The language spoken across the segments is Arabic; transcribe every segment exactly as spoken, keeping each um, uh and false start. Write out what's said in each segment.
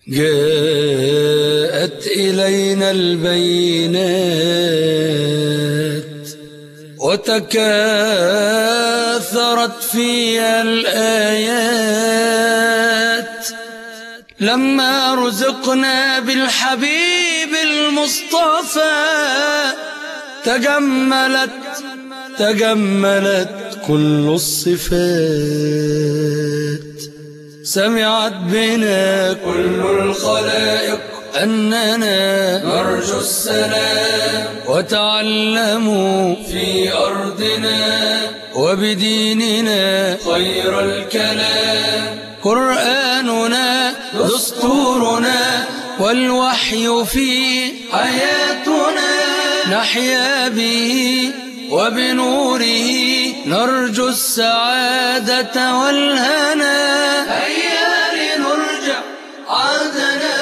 جاءت إلينا البينات وتكاثرت فيها الآيات لما رزقنا بالحبيب المصطفى تجملت تجملت كل الصفات سمعت بنا كل الخلائق أننا نرجو السلام وتعلموا في أرضنا وبديننا خير الكلام قرآننا دستورنا والوحي فيه حياتنا نحيا به وبنوره نرجو السعادة والهنا هيا لنرجع عادنا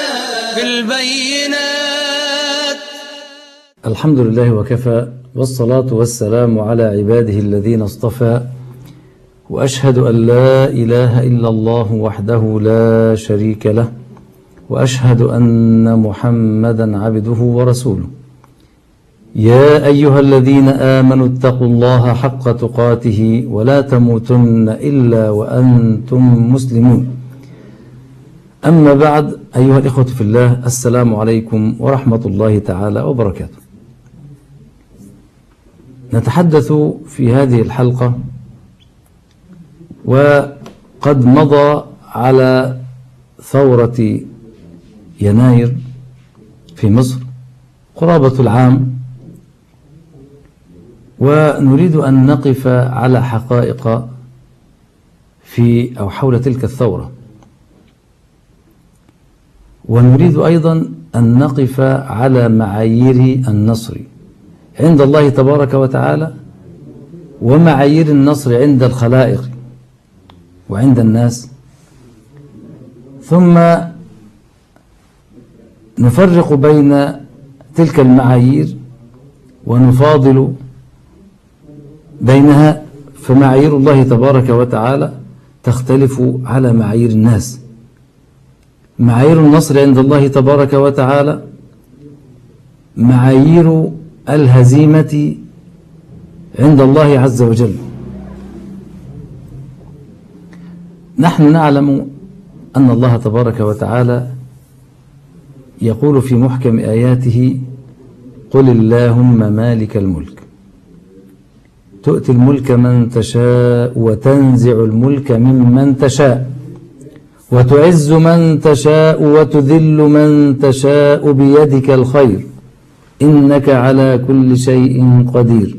بالبينات. الحمد لله وكفى، والصلاة والسلام على عباده الذين اصطفى، وأشهد أن لا إله إلا الله وحده لا شريك له، وأشهد أن محمدا عبده ورسوله. يا أيها الذين آمنوا اتقوا الله حق تقاته ولا تموتن إلا وأنتم مسلمون. أما بعد، أيها الإخوة في الله، السلام عليكم ورحمة الله تعالى وبركاته. نتحدث في هذه الحلقة وقد مضى على ثورة يناير في مصر قرابة العام، ونريد أن نقف على حقائق في أو حول تلك الثورة، ونريد أيضا أن نقف على معايير النصر عند الله تبارك وتعالى ومعايير النصر عند الخلائق وعند الناس، ثم نفرق بين تلك المعايير ونفاضل بينها، فمعايير الله تبارك وتعالى تختلف على معايير الناس. معايير النصر عند الله تبارك وتعالى معايير الهزيمة عند الله عز وجل. نحن نعلم أن الله تبارك وتعالى يقول في محكم آياته: قل اللهم مالك الملك تؤتي الملك من تشاء وتنزع الملك ممن تشاء وتعز من تشاء وتذل من تشاء بيدك الخير إنك على كل شيء قدير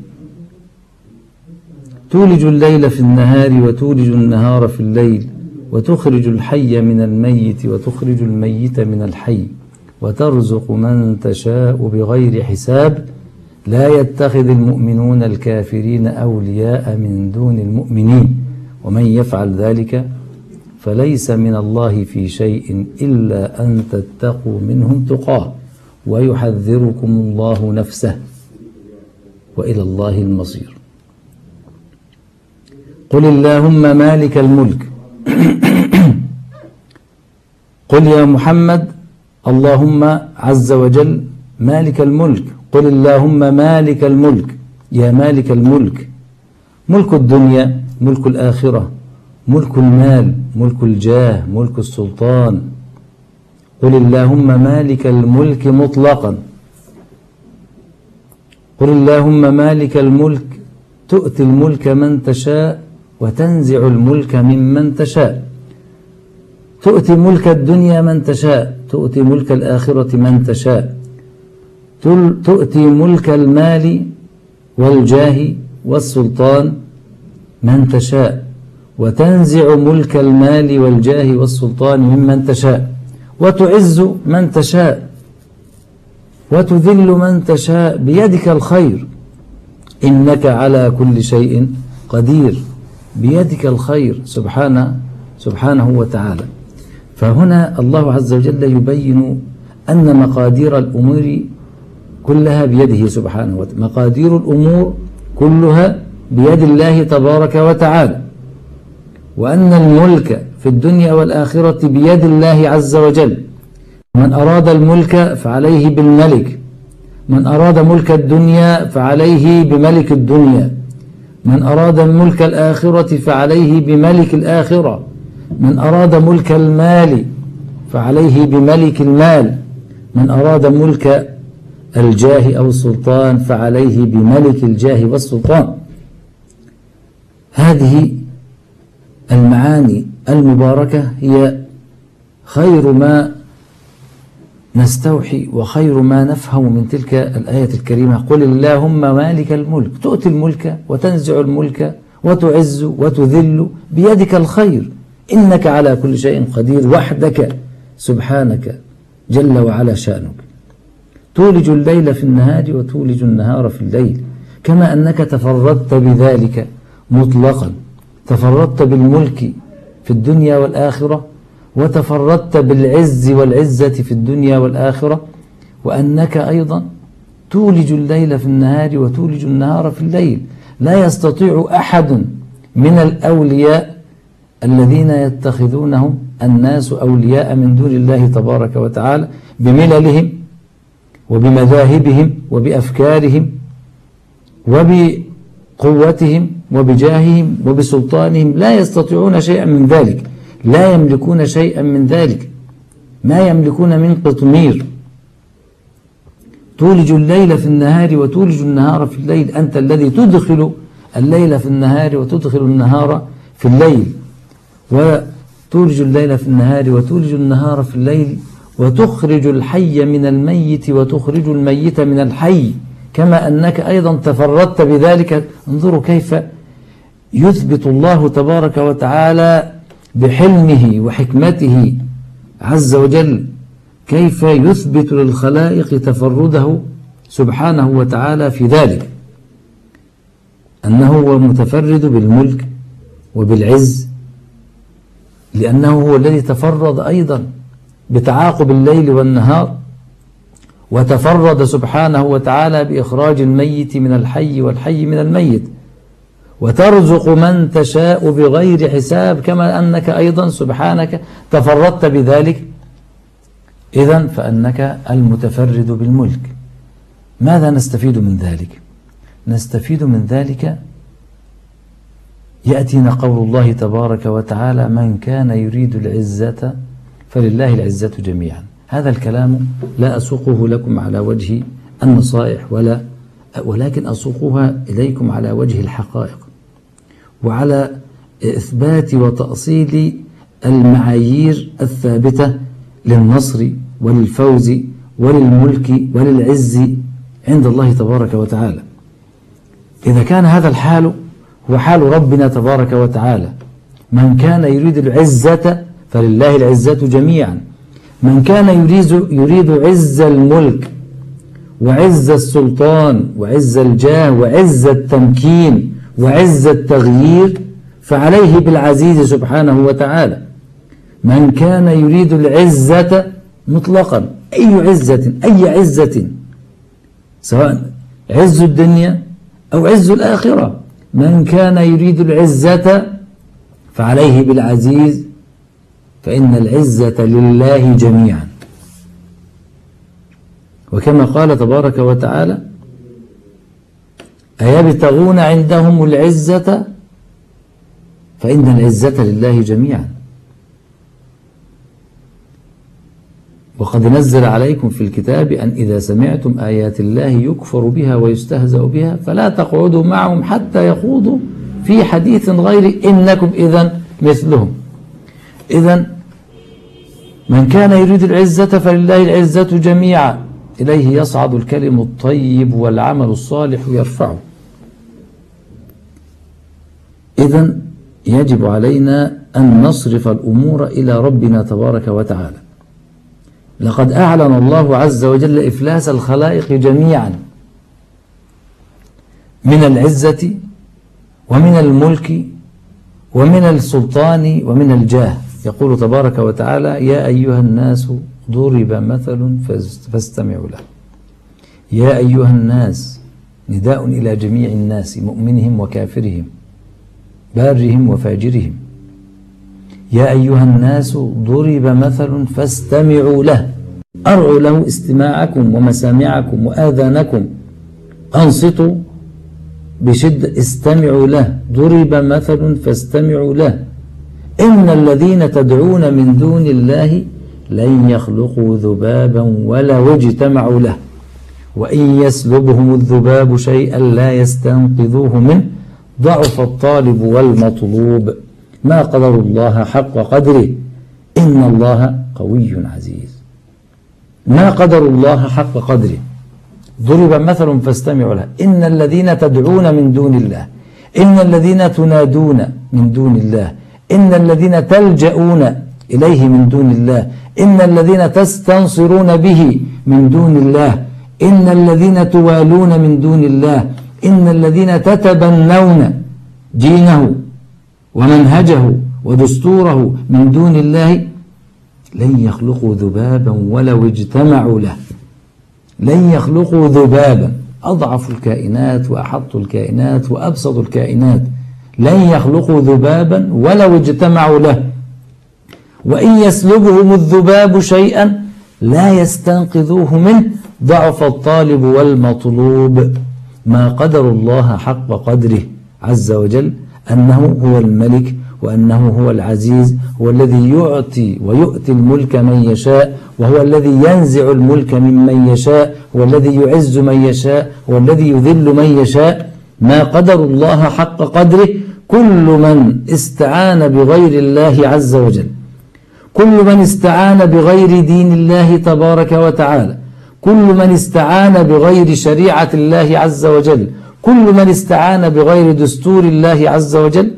تولج الليل في النهار وتولج النهار في الليل وتخرج الحي من الميت وتخرج الميت من الحي وترزق من تشاء بغير حساب لا يتخذ المؤمنون الكافرين أولياء من دون المؤمنين ومن يفعل ذلك فليس من الله في شيء إلا أن تتقوا منهم تقاه ويحذركم الله نفسه وإلى الله المصير. قل اللهم مالك الملك قل يا محمد اللهم عز وجل مالك الملك، قل اللهم مالك الملك، يا مالك الملك، ملك الدنيا، ملك الآخرة، ملك المال، ملك الجاه، ملك السلطان. قل اللهم مالك الملك مطلقا، قل اللهم مالك الملك تؤتي الملك من تشاء وتنزع الملك ممن تشاء، تؤتي ملك الدنيا من تشاء، تؤتي ملك الآخرة من تشاء، تؤتي ملك المال والجاه والسلطان من تشاء، وتنزع ملك المال والجاه والسلطان ممن تشاء، وتعز من تشاء وتذل من تشاء بيدك الخير إنك على كل شيء قدير. بيدك الخير سبحانه سبحانه وتعالى. فهنا الله عز وجل يبين أن مقادير الأمور كلها بيده سبحانه وتعالى، مقادير الأمور كلها بيد الله تبارك وتعالى، وأن الملك في الدنيا والآخرة بيد الله عز وجل، من أراد الملك فعليه بالملك، من أراد ملك الدنيا فعليه بملك الدنيا، من أراد ملك الآخرة فعليه بملك الآخرة، من أراد ملك المال فعليه بملك المال، من أراد ملك الجاه أو السلطان فعليه بملك الجاه والسلطان. هذه المعاني المباركة هي خير ما نستوحي وخير ما نفهم من تلك الآية الكريمة: قل اللهم مالك الملك تؤتي الملك وتنزع الملك وتعز وتذل بيدك الخير إنك على كل شيء قدير وحدك سبحانك جل وعلا شأنك. تولج الليل في النهار وتولج النهار في الليل، كما أنك تفردت بذلك مطلقا، تفردت بالملك في الدنيا والآخرة، وتفردت بالعز والعزة في الدنيا والآخرة، وأنك أيضا تولج الليل في النهار وتولج النهار في الليل. لا يستطيع أحد من الأولياء الذين يتخذونهم الناس أولياء من دون الله تبارك وتعالى بمللهم وبمذاهبهم وبأفكارهم وبقوتهم وبجاههم وبسلطانهم، لا يستطيعون شيئا من ذلك، لا يملكون شيئا من ذلك، ما يملكون من قطمير. تولج الليل في النهار وتولج النهار في الليل، أنت الذي تدخل الليل في النهار وتدخل النهار في الليل، وتولج الليل في النهار وتولج النهار في الليل، وتخرج الحي من الميت وتخرج الميت من الحي، كما أنك أيضا تفردت بذلك. انظروا كيف يثبت الله تبارك وتعالى بحلمه وحكمته عز وجل، كيف يثبت للخلائق تفرده سبحانه وتعالى في ذلك، أنه هو متفرد بالملك وبالعز، لأنه هو الذي تفرد أيضا بتعاقب الليل والنهار، وتفرد سبحانه وتعالى بإخراج الميت من الحي والحي من الميت، وترزق من تشاء بغير حساب، كما أنك أيضا سبحانك تفردت بذلك. إذن فأنك المتفرد بالملك. ماذا نستفيد من ذلك؟ نستفيد من ذلك يأتينا قول الله تبارك وتعالى: من كان يريد العزة فلله العزة جميعا. هذا الكلام لا أسوقه لكم على وجه النصائح ولا ولكن أسوقها إليكم على وجه الحقائق، وعلى إثبات وتأصيل المعايير الثابتة للنصر وللفوز وللملك وللعز عند الله تبارك وتعالى. إذا كان هذا الحال هو حال ربنا تبارك وتعالى: من كان يريد العزة فلله العزة جميعا، من كان يريد, يريد عز الملك وعز السلطان وعز الجاه وعز التمكين وعز التغيير فعليه بالعزيز سبحانه وتعالى. من كان يريد العزة مطلقا، أي عزة أي عزة، سواء عز الدنيا أو عز الآخرة، من كان يريد العزة فعليه بالعزيز، فإن العزة لله جميعا. وكما قال تبارك وتعالى: أيبتغون عندهم العزة فإن العزة لله جميعا. وقد نزل عليكم في الكتاب أن إذا سمعتم آيات الله يكفر بها ويستهزأ بها فلا تقعدوا معهم حتى يخوضوا في حديث غير إنكم إذن مثلهم. إذن من كان يريد العزة فلله العزة جميعا، إليه يصعد الكلم الطيب والعمل الصالح يرفعه. إذن يجب علينا أن نصرف الأمور إلى ربنا تبارك وتعالى. لقد أعلن الله عز وجل إفلاس الخلائق جميعا من العزة ومن الملك ومن السلطان ومن الجاه. يقول تبارك وتعالى: يا أيها الناس ضرب مثل فاستمعوا له. يا أيها الناس نداء إلى جميع الناس، مؤمنهم وكافرهم، بارهم وفاجرهم. يا أيها الناس ضرب مثل فاستمعوا له. أرعوا له استماعكم ومسامعكم وآذانكم، أنصتوا بشدة، استمعوا له، ضرب مثل فاستمعوا له، إن الذين تدعون من دون الله لن يخلقوا ذبابا ولو اجتمعوا له وإن يسلبهم الذباب شيئا لا يستنقذوه منه ضعف الطالب والمطلوب ما قدر الله حق قدره إن الله قوي عزيز. ما قدر الله حق قدره، ضرب مثل فاستمعوا له، إن الذين تدعون من دون الله، إن الذين تنادون من دون الله، إن الذين تلجؤون إليه من دون الله، إن الذين تستنصرون به من دون الله، إن الذين توالون من دون الله، إن الذين تتبنون دينه ومنهجه ودستوره من دون الله لن يخلقوا ذبابا ولو اجتمعوا له. لن يخلقوا ذبابا، أضعف الكائنات وأحط الكائنات وأبسط الكائنات، لن يخلقوا ذبابا ولو اجتمعوا له وإن يسلبهم الذباب شيئا لا يستنقذوه منه ضعف الطالب والمطلوب ما قدر الله حق قدره عز وجل أنه هو الملك وأنه هو العزيز، هو الذي يعطي ويؤتي الملك من يشاء، وهو الذي ينزع الملك ممن يشاء، هو الذي يعز من يشاء، هو الذي يذل من يشاء. ما قدر الله حق قدره. كل من استعان بغير الله عز وجل، كل من استعان بغير دين الله تبارك وتعالى، كل من استعان بغير شريعة الله عز وجل، كل من استعان بغير دستور الله عز وجل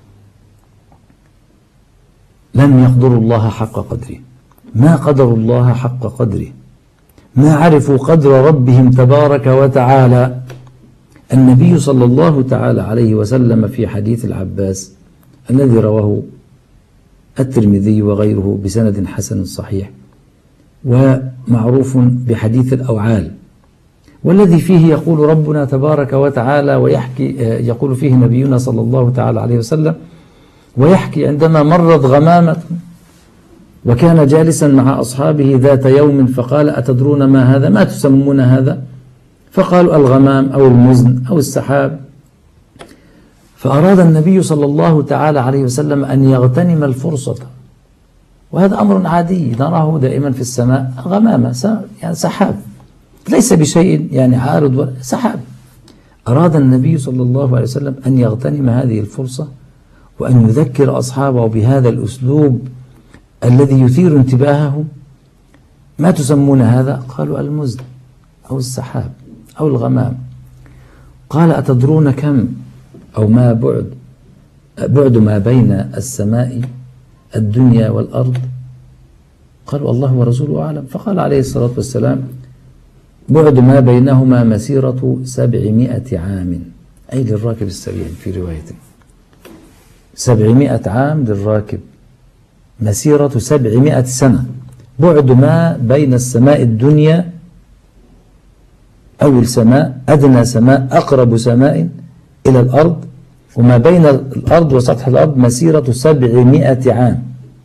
لم يقدروا الله حق قدره. ما قدروا الله حق قدره، ما عرفوا قدر ربهم تبارك وتعالى. النبي صلى الله تعالى عليه وسلم في حديث العباس الذي رواه الترمذي وغيره بسند حسن صحيح ومعروف بحديث الأوعال، والذي فيه يقول ربنا تبارك وتعالى ويحكي، يقول فيه نبينا صلى الله تعالى عليه وسلم ويحكي عندما مرت غمامة وكان جالسا مع أصحابه ذات يوم فقال أتدرون ما هذا؟ ما تسمون هذا؟ فقالوا الغمام أو المزن أو السحاب. فأراد النبي صلى الله تعالى عليه وسلم أن يغتنم الفرصة، وهذا أمر عادي نراه دائما في السماء، غمامة يعني سحاب ليس بشيء يعني عارض ولا سحاب. أراد النبي صلى الله عليه وسلم أن يغتنم هذه الفرصة وأن يذكر أصحابه بهذا الأسلوب الذي يثير انتباههم. ما تسمون هذا؟ قالوا المزن أو السحاب أو الغمام. قال أتدرون كم أو ما بعد بعد ما بين السماء الدنيا والأرض؟ قالوا الله ورسوله أعلم. فقال عليه الصلاة والسلام بعد ما بينهما مسيرة سبعمائة عام، أي للراكب السريع في رواية، سبعمائة عام للراكب، مسيرة سبعمائة سنة، بعد ما بين السماء الدنيا أول سماء، أدنى سماء، أقرب سماء إلى الأرض، وما بين الأرض وسطح الأرض مسيرة سبعمائة عام.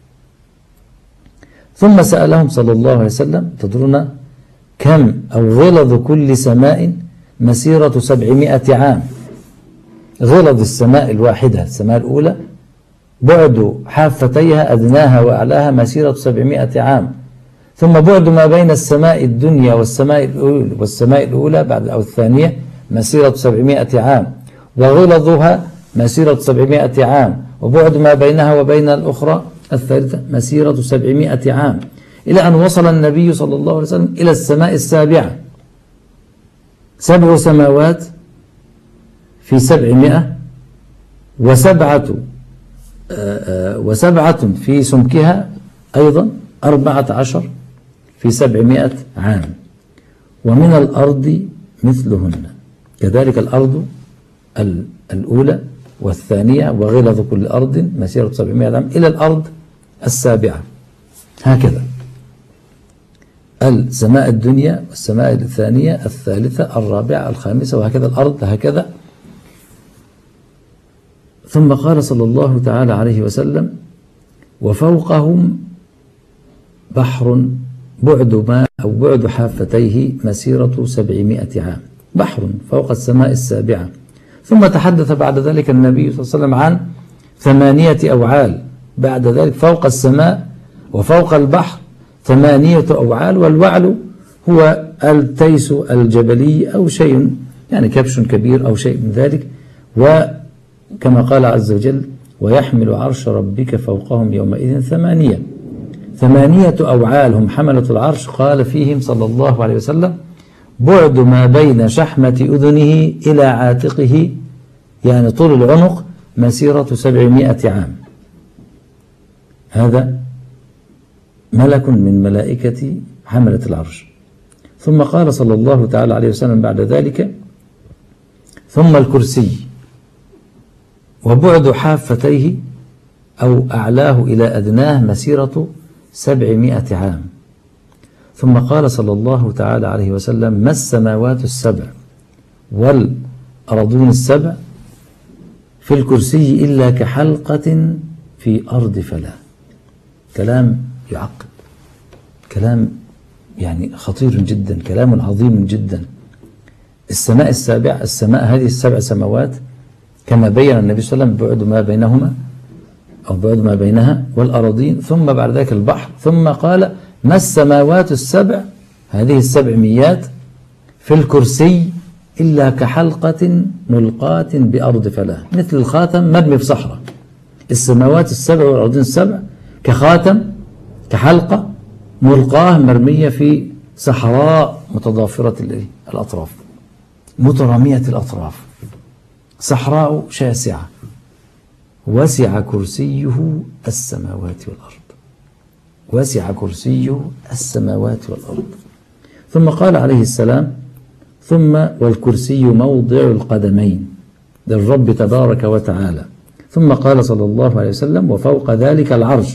ثم سألهم صلى الله عليه وسلم تدرون كم أو غلظ كل سماء؟ مسيرة سبعمائة عام. غلظ السماء الواحدة السماء الأولى بعد حافتيها أدناها وأعلاها مسيرة سبعمائة عام. ثم بعد ما بين السماء الدنيا والسماء الأولى والسماء الأولى بعد أو الثانية مسيرة سبعمائة عام، وغلظها مسيرة سبعمائة عام، وبعد ما بينها وبين الأخرى الثالثة مسيرة سبعمائة عام، إلى أن وصل النبي صلى الله عليه وسلم إلى السماء السابعة. سبع سماوات في سبعمائة، وسبعة وسبعة في سمكها أيضا أربعة عشر في سبعمائة عام، ومن الأرض مثلهن كذلك الأرض الأولى والثانية، وغلظ كل أرض مسيرة سبعمائة عام إلى الأرض السابعة. هكذا السماء الدنيا والسماء الثانية الثالثة الرابعة الخامسة، وهكذا الأرض هكذا. ثم قال صلى الله تعالى عليه وسلم وفوقهم بحر بعد ما أو بعد حافتيه مسيرة سبعمائة عام، بحر فوق السماء السابعة. ثم تحدث بعد ذلك النبي صلى الله عليه وسلم عن ثمانية أوعال، بعد ذلك فوق السماء وفوق البحر ثمانية أوعال، والوعل هو التيس الجبلي أو شيء يعني كبش كبير أو شيء من ذلك. وكما قال عز وجل: ويحمل عرش ربك فوقهم يومئذ ثمانية، ثمانية أوعال هم حملة العرش. قال فيهم صلى الله عليه وسلم: بعد ما بين شحمة أذنه إلى عاتقه، يعني طول العنق مسيرة سبعمائة عام. هذا ملك من ملائكة حملة العرش. ثم قال صلى الله تعالى عليه وسلم بعد ذلك: ثم الكرسي، وبعد حافتيه أو أعلاه إلى أدناه مسيرة سبعمائة عام. ثم قال صلى الله تعالى عليه وسلم: ما السماوات السبع والأرضون السبع في الكرسي إلا كحلقة في أرض فلا. كلام يعقد، كلام يعني خطير جدا، كلام عظيم جدا. السماء السابع، السماء هذه السبع سماوات كما بين النبي صلى الله عليه وسلم بعد ما بينهما أو بعد ما بينها والأراضين، ثم بعد ذلك البحر، ثم قال: ما السماوات السبع هذه السبعميات في الكرسي إلا كحلقة ملقاة بأرض فلاة، مثل الخاتم مبني في صحراء. السماوات السبع والأرضين السبع كخاتم، كحلقة ملقاه مرمية في صحراء متضافرة الأطراف، مترامية الأطراف، صحراء شاسعة، وسع كرسيه السماوات والأرض، وسع كرسيه السماوات والأرض. ثم قال عليه السلام: ثم والكرسي موضع القدمين للرب تبارك وتعالى. ثم قال صلى الله عليه وسلم: وفوق ذلك العرش.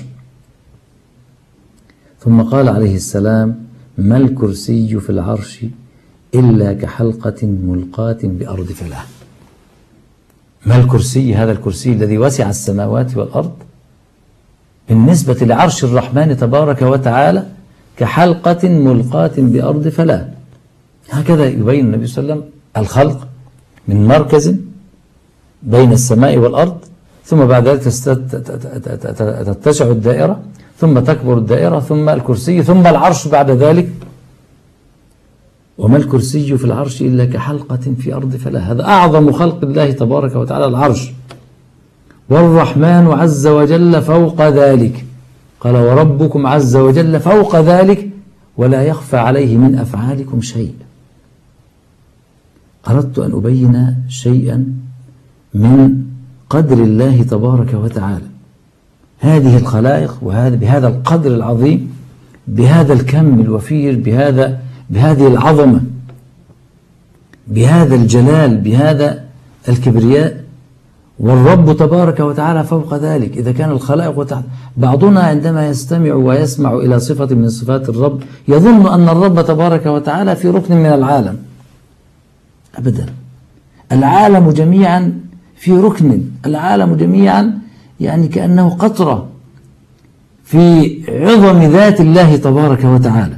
ثم قال عليه السلام: ما الكرسي في العرش إلا كحلقة ملقاة بأرض فلاة. ما الكرسي، هذا الكرسي الذي وسع السماوات والأرض، بالنسبة لعرش الرحمن تبارك وتعالى كحلقة ملقاة بأرض فلاة. هكذا يبين النبي صلى الله عليه وسلم الخلق من مركز بين السماء والأرض، ثم بعد ذلك تتسع الدائرة، ثم تكبر الدائرة، ثم الكرسي، ثم العرش بعد ذلك. وما الكرسي في العرش إلا كحلقة في أرض فلاة. هذا أعظم خلق الله تبارك وتعالى العرش. والرحمن عز وجل فوق ذلك، قال: وربكم عز وجل فوق ذلك ولا يخفى عليه من أفعالكم شيء. أردت أن أبين شيئا من قدر الله تبارك وتعالى. هذه الخلائق وهذا بهذا القدر العظيم، بهذا الكم الوفير، بهذا بهذه العظمة، بهذا الجلال، بهذا الكبرياء، والرب تبارك وتعالى فوق ذلك. إذا كان الخلائق وتحت، بعضنا عندما يستمع ويسمع إلى صفة من صفات الرب يظن أن الرب تبارك وتعالى في ركن من العالم. أبدا، العالم جميعا في ركن، العالم جميعا يعني كأنه قطرة في عظم ذات الله تبارك وتعالى.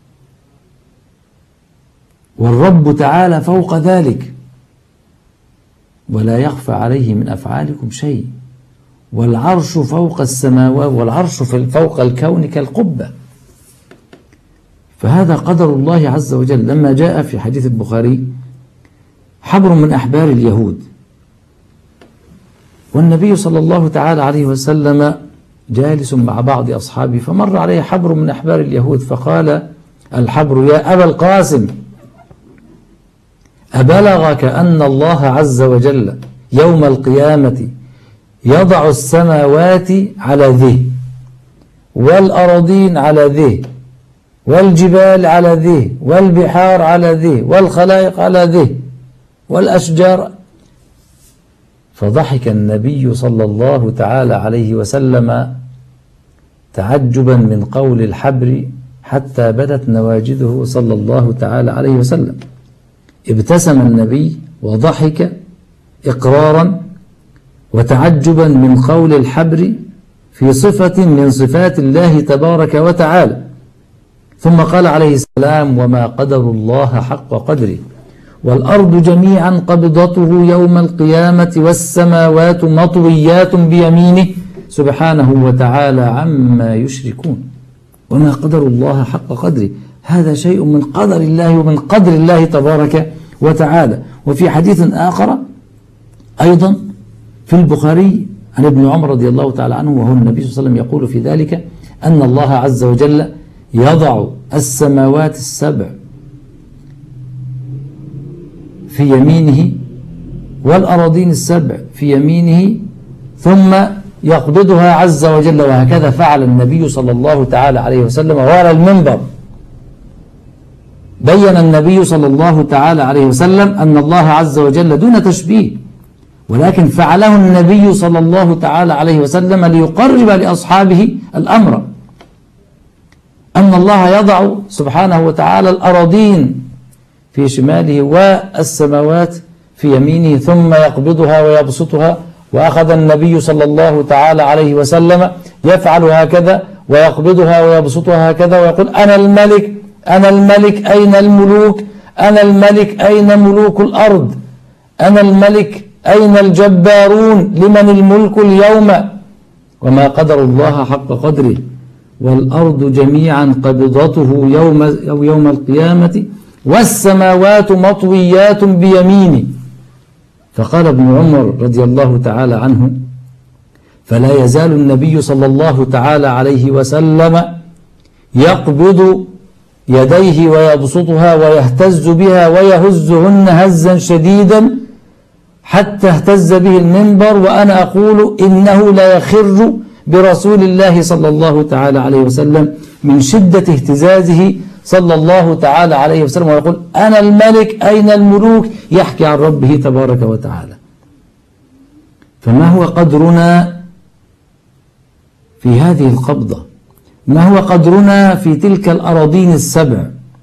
والرب تعالى فوق ذلك ولا يخفى عليه من أفعالكم شيء. والعرش فوق السماوات، والعرش فوق الكون كالقبة. فهذا قدر الله عز وجل. لما جاء في حديث البخاري: حبر من أحبار اليهود، والنبي صلى الله تعالى عليه وسلم جالس مع بعض أصحابه، فمر عليه حبر من أحبار اليهود، فقال الحبر: يا أبا القاسم، أبلغك أن الله عز وجل يوم القيامة يضع السماوات على ذه، والأراضين على ذه، والجبال على ذه، والبحار على ذه، والخلائق على ذه، والأشجار. فضحك النبي صلى الله تعالى عليه وسلم تعجبا من قول الحبر حتى بدت نواجذه صلى الله تعالى عليه وسلم. ابتسم النبي وضحك إقرارا وتعجبا من قول الحبر في صفة من صفات الله تبارك وتعالى. ثم قال عليه السلام: وما قدر الله حق قدره والأرض جميعا قبضته يوم القيامة والسماوات مطويات بيمينه سبحانه وتعالى عما يشركون. وما قدر الله حق قدره، هذا شيء من قدر الله ومن قدر الله تبارك وتعالى. وفي حديث آخر أيضا في البخاري عن ابن عمر رضي الله تعالى عنه، وهو النبي صلى الله عليه وسلم يقول في ذلك أن الله عز وجل يضع السماوات السبع في يمينه والأراضين السبع في يمينه ثم يقبضها عز وجل، وهكذا فعل النبي صلى الله تعالى عليه وسلم. وعلى المنبر بين النبي صلى الله تعالى عليه وسلم أن الله عز وجل دون تشبيه، ولكن فعله النبي صلى الله تعالى عليه وسلم ليقرب لأصحابه الأمر، أن الله يضع سبحانه وتعالى الأراضين في شماله والسماوات في يمينه ثم يقبضها ويبسطها. وأخذ النبي صلى الله تعالى عليه وسلم يفعل هكذا ويقبضها ويبسطها هكذا ويقول: أنا الملك أنا الملك أين الملوك؟ أنا الملك أين ملوك الأرض؟ أنا الملك أين الجبارون؟ لمن الملك اليوم؟ وما قدر الله حق قدره والأرض جميعا قبضته يوم, يوم القيامة والسماوات مطويات بيمينه. فقال ابن عمر رضي الله تعالى عنه: فلا يزال النبي صلى الله تعالى عليه وسلم يقبض يديه ويبسطها ويهتز بها ويهزهن هزا شديدا حتى اهتز به المنبر، وأنا أقول إنه لا يخر برسول الله صلى الله تعالى عليه وسلم من شدة اهتزازه صلى الله تعالى عليه وسلم، ويقول: أنا الملك أين الملوك؟ يحكي عن ربه تبارك وتعالى. فما هو قدرنا في هذه القبضة؟ ما هو قدرنا في تلك الأراضين السبع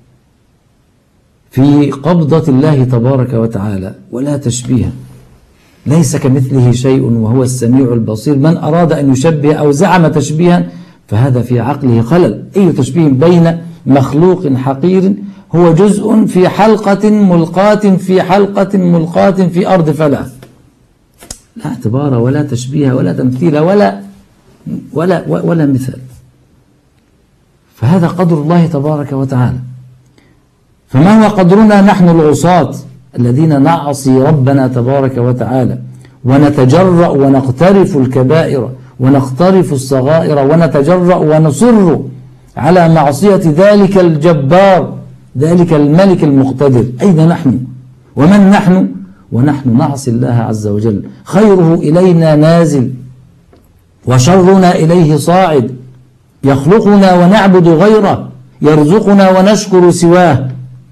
في قبضة الله تبارك وتعالى؟ ولا تشبيه، ليس كمثله شيء وهو السميع البصير. من أراد أن يشبه أو زعم تشبيها فهذا في عقله خلل. أي تشبيه بين مخلوق حقير هو جزء في حلقة ملقاة في حلقة ملقاة في أرض فلا، لا اعتبار ولا تشبيه ولا تمثيل ولا ولا ولا مثال. فهذا قدر الله تبارك وتعالى. فما هو قدرنا نحن العصاة الذين نعصي ربنا تبارك وتعالى ونتجرأ ونقترف الكبائر ونقترف الصغائر ونتجرأ ونصر على معصية ذلك الجبار ذلك الملك المقتدر؟ أين نحن ومن نحن ونحن نعصي الله عز وجل؟ خيره إلينا نازل وشرنا إليه صاعد، يخلقنا ونعبد غيره، يرزقنا ونشكر سواه.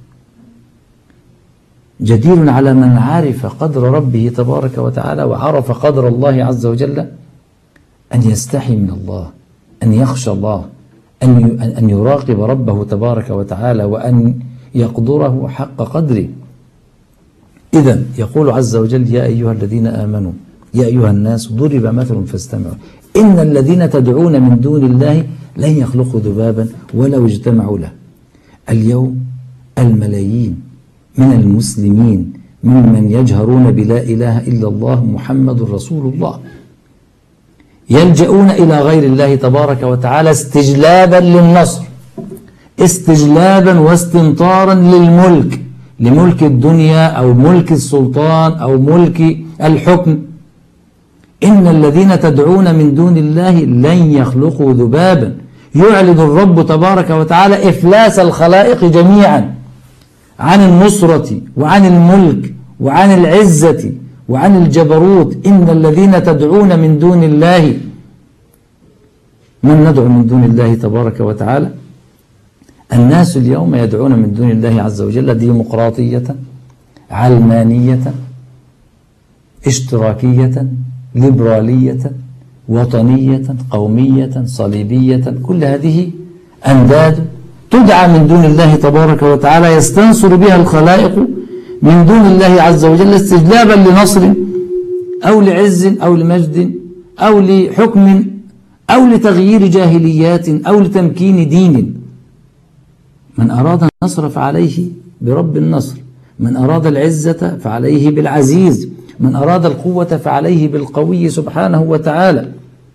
جدير على من عرف قدر ربه تبارك وتعالى وعرف قدر الله عز وجل أن يستحي من الله، أن يخشى الله، أن يراقب ربه تبارك وتعالى، وأن يقدره حق قدره. إذن يقول عز وجل: يا أيها الذين آمنوا يا أيها الناس ضرب مثل فاستمعوا إن الذين تدعون من دون الله لن يخلقوا ذبابا ولو اجتمعوا له. اليوم الملايين من المسلمين ممن يجهرون بلا إله إلا الله محمد رسول الله يلجؤون إلى غير الله تبارك وتعالى استجلابا للنصر، استجلابا واستنطارا للملك، لملك الدنيا أو ملك السلطان أو ملك الحكم. إن الذين تدعون من دون الله لن يخلقوا ذبابا. يعلن الرب تبارك وتعالى إفلاس الخلائق جميعا عن النصرة وعن الملك وعن العزة وعن الجبروت. إن الذين تدعون من دون الله، من ندعو من دون الله تبارك وتعالى؟ الناس اليوم يدعون من دون الله عز وجل ديمقراطية، علمانية، اشتراكية، ليبرالية، وطنية، قومية، صليبية. كل هذه أنداد تدعى من دون الله تبارك وتعالى يستنصر بها الخلائق من دون الله عز وجل استجلابا لنصر أو لعز أو لمجد أو لحكم أو لتغيير جاهليات أو لتمكين دين. من أراد النصر فعليه برب النصر، من أراد العزة فعليه بالعزيز، من أراد القوة فعليه بالقوي سبحانه وتعالى.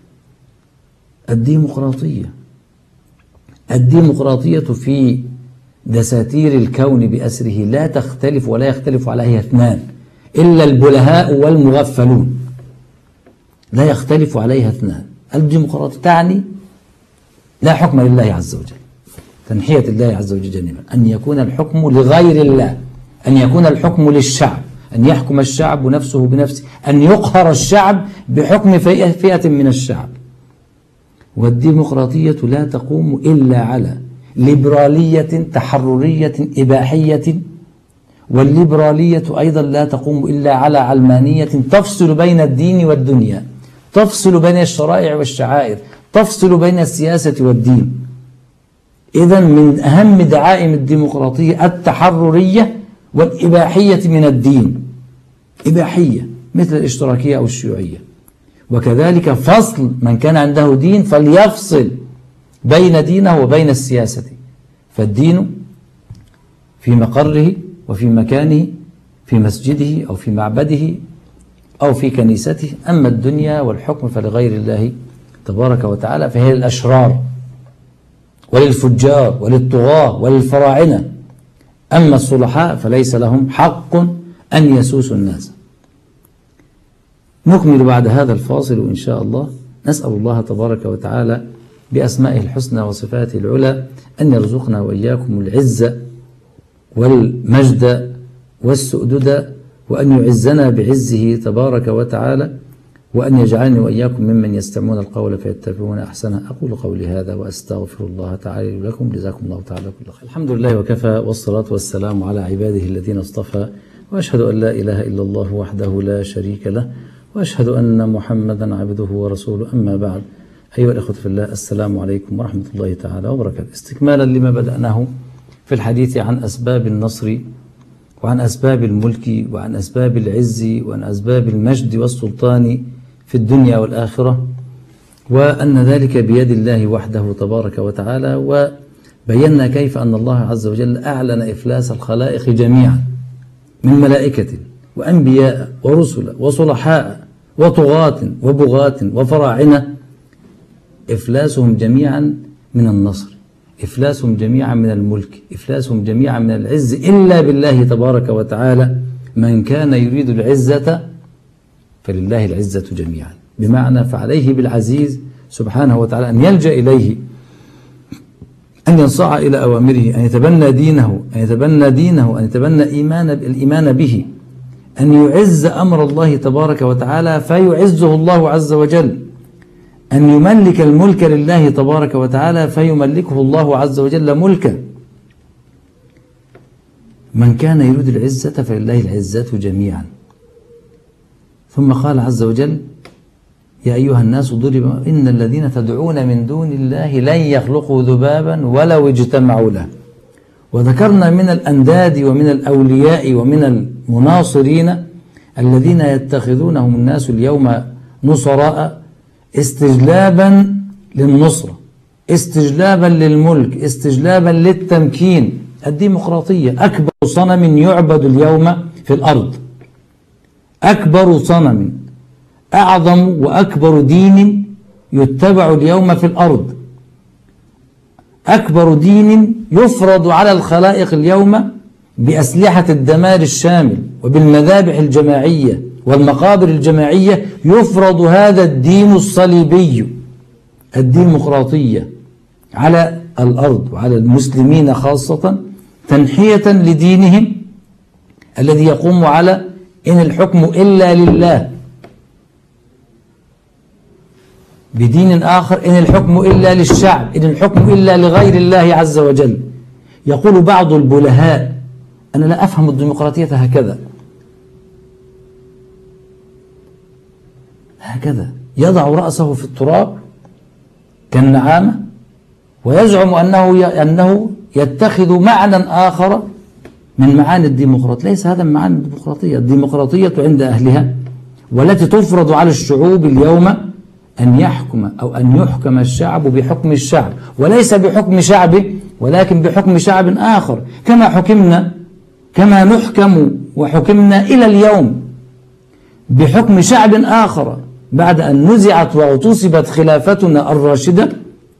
الديمقراطية الديمقراطية في دساتير الكون بأسره لا تختلف ولا يختلف عليها اثنان إلا البلهاء والمغفلون، لا يختلف عليها اثنان. الديمقراطية تعني لا حكم لله عز وجل، تنحية الله عز وجل جانبا، أن يكون الحكم لغير الله، أن يكون الحكم للشعب، أن يحكم الشعب نفسه بنفسه، أن يقهر الشعب بحكم فئة من الشعب. والديمقراطية لا تقوم إلا على ليبرالية تحررية إباحية، والليبرالية أيضا لا تقوم إلا على علمانية تفصل بين الدين والدنيا، تفصل بين الشرائع والشعائر، تفصل بين السياسة والدين. إذن من أهم دعائم الديمقراطية التحررية والإباحية من الدين، إباحية مثل الاشتراكية أو الشيوعية. وكذلك فصل من كان عنده دين فليفصل بين دينه وبين السياسة، فالدين في مقره وفي مكانه، في مسجده أو في معبده أو في كنيسته، أما الدنيا والحكم فلغير الله تبارك وتعالى، فهي للأشرار وللفجار وللطغاة وللفراعنة، أما الصلحاء فليس لهم حق أن يسوسوا الناس. نكمل بعد هذا الفاصل إن شاء الله. نسأل الله تبارك وتعالى بأسمائه الحسنى وصفاته العلى أن يرزقنا وإياكم العزة والمجد والسؤدد، وأن يعزنا بعزه تبارك وتعالى، وأن يجعلني وإياكم ممن يستمعون القول فيتبعون أحسنه. أقول قولي هذا وأستغفر الله تعالى لكم. جزاكم الله تعالى كل خير. الحمد لله وكفى، والصلاة والسلام على عباده الذين اصطفى، وأشهد أن لا إله إلا الله وحده لا شريك له، وأشهد أن محمدا عبده ورسوله. أما بعد، أيها الأخوة في الله، السلام عليكم ورحمة الله تعالى وبركاته. استكمالا لما بدأناه في الحديث عن أسباب النصر وعن أسباب الملك وعن أسباب العز وعن أسباب المجد والسلطان في الدنيا والآخرة، وأن ذلك بيد الله وحده تبارك وتعالى. وبينا كيف أن الله عز وجل أعلن إفلاس الخلائق جميعا من ملائكة وأنبياء ورسل وصلحاء وطغاة وبغاة وفراعنة، إفلاسهم جميعا من النصر، إفلاسهم جميعا من الملك، إفلاسهم جميعا من العز، إلا بالله تبارك وتعالى. من كان يريد العزة فلله العزة جميعا، بمعنى فعليه بالعزيز سبحانه وتعالى أن يلجأ إليه، أن ينصاع إلى أوامره، أن يتبنى دينه أن يتبنى دينه أن يتبنى إيمان الإيمان به، أن يعز أمر الله تبارك وتعالى فيعزه الله عز وجل، أن يملك الملك لله تبارك وتعالى فيملكه الله عز وجل ملكا. من كان يريد العزة فلله العزة جميعا. ثم قال عز وجل: يا أيها الناس ضرب إن الذين تدعون من دون الله لن يخلقوا ذبابا ولو اجتمعوا له. وذكرنا من الأنداد ومن الأولياء ومن المناصرين الذين يتخذونهم الناس اليوم نصراء استجلابا للنصرة، استجلابا للملك، استجلابا للتمكين. الديمقراطية أكبر صنم يعبد اليوم في الأرض، أكبر صنم، أعظم وأكبر دين يتبع اليوم في الأرض، أكبر دين يفرض على الخلائق اليوم بأسلحة الدمار الشامل وبالمذابح الجماعية والمقابر الجماعية. يفرض هذا الدين الصليبي، الديمقراطية، على الأرض وعلى المسلمين خاصة، تنحية لدينهم الذي يقوم على إن الحكم إلا لله، بدين آخر إن الحكم إلا للشعب، إن الحكم إلا لغير الله عز وجل. يقول بعض البلهاء: أنا لا أفهم الديمقراطية هكذا هكذا يضع رأسه في التراب كالنعامة ويزعم أنه أنه يتخذ معنى آخر من معاني الديمقراطية. ليس هذا من معاني الديمقراطية. الديمقراطية عند أهلها والتي تفرض على الشعوب اليوم أن يحكم أو أن يحكم الشعب بحكم الشعب وليس بحكم شعبه ولكن بحكم شعب آخر، كما حكمنا كما نحكم وحكمنا إلى اليوم بحكم شعب آخر بعد أن نزعت واغتصبت خلافتنا الراشدة.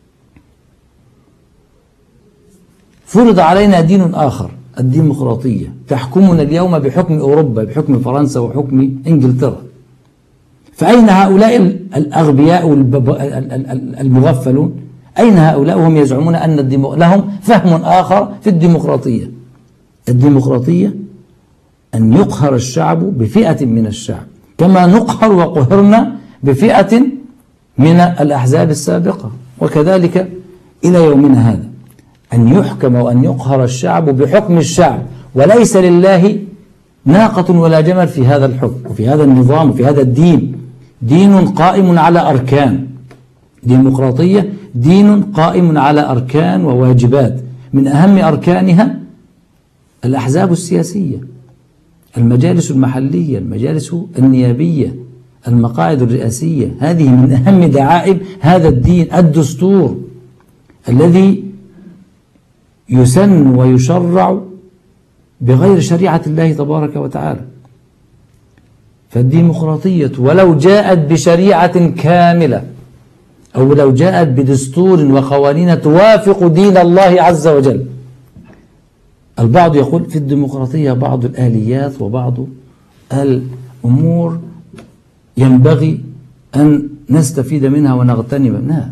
فرض علينا دين آخر، الديمقراطية، تحكمنا اليوم بحكم أوروبا، بحكم فرنسا وحكم إنجلترا. فأين هؤلاء الأغبياء المغفلون؟ أين هؤلاء وهم يزعمون أن الديمو... لهم فهم آخر في الديمقراطية؟ الديمقراطية أن يقهر الشعب بفئة من الشعب كما نقهر وقهرنا بفئة من الأحزاب السابقة، وكذلك إلى يومنا هذا أن يحكم وأن يقهر الشعب بحكم الشعب، وليس لله ناقة ولا جمل في هذا الحكم وفي هذا النظام وفي هذا الدين. دين قائم على أركان، ديمقراطية دين قائم على أركان وواجبات، من أهم أركانها الأحزاب السياسية، المجالس المحلية، المجالس النيابية، المقاعد الرئاسية. هذه من أهم دعائم هذا الدين. الدستور الذي يسن ويشرع بغير شريعة الله تبارك وتعالى. فالديمقراطية ولو جاءت بشريعة كاملة أو لو جاءت بدستور وقوانين توافق دين الله عز وجل، البعض يقول في الديمقراطية بعض الآليات وبعض الأمور ينبغي أن نستفيد منها ونغتنم منها.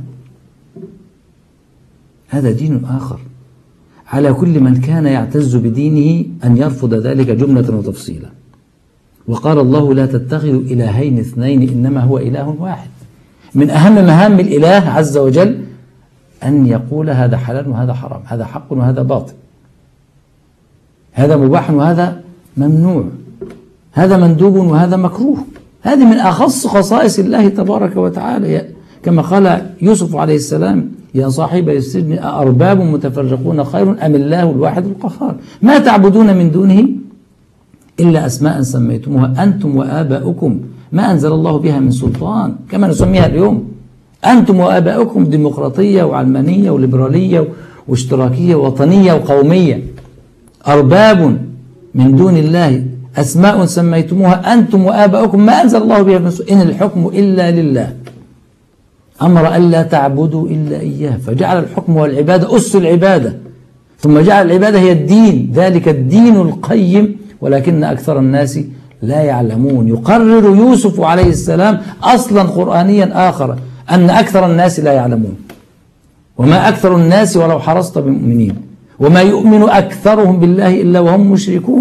هذا دين آخر، على كل من كان يعتز بدينه أن يرفض ذلك جملة وتفصيلا. وقال الله لا تتخذوا إلهين اثنين إنما هو إله واحد. من أهم مهام الإله عز وجل أن يقول هذا حلال وهذا حرام، هذا حق وهذا باطل، هذا مباح وهذا ممنوع، هذا مندوب وهذا مكروه. هذه من أخص خصائص الله تبارك وتعالى، كما قال يوسف عليه السلام يا صاحبي السجن أأرباب متفرقون خير أم الله الواحد القهار ما تعبدون من دونه إلا أسماء سميتموها أنتم وآباؤكم ما أنزل الله بها من سلطان، كما نسميها اليوم أنتم وآباؤكم، ديمقراطية وعلمانية وليبرالية واشتراكية ووطنية وقومية. أرباب من دون الله أسماء سميتموها أنتم وآباؤكم ما أنزل الله بها من سلطان إن الحكم إلا لله أمر ألا تعبدوا إلا إياه، فجعل الحكم والعبادة أس العبادة، ثم جعل العبادة هي الدين، ذلك الدين القيم، ولكن أكثر الناس لا يعلمون. يقرر يوسف عليه السلام أصلا قرآنيا آخر أن أكثر الناس لا يعلمون، وما أكثر الناس ولو حرصت بمؤمنين، وما يؤمن أكثرهم بالله إلا وهم مشركون.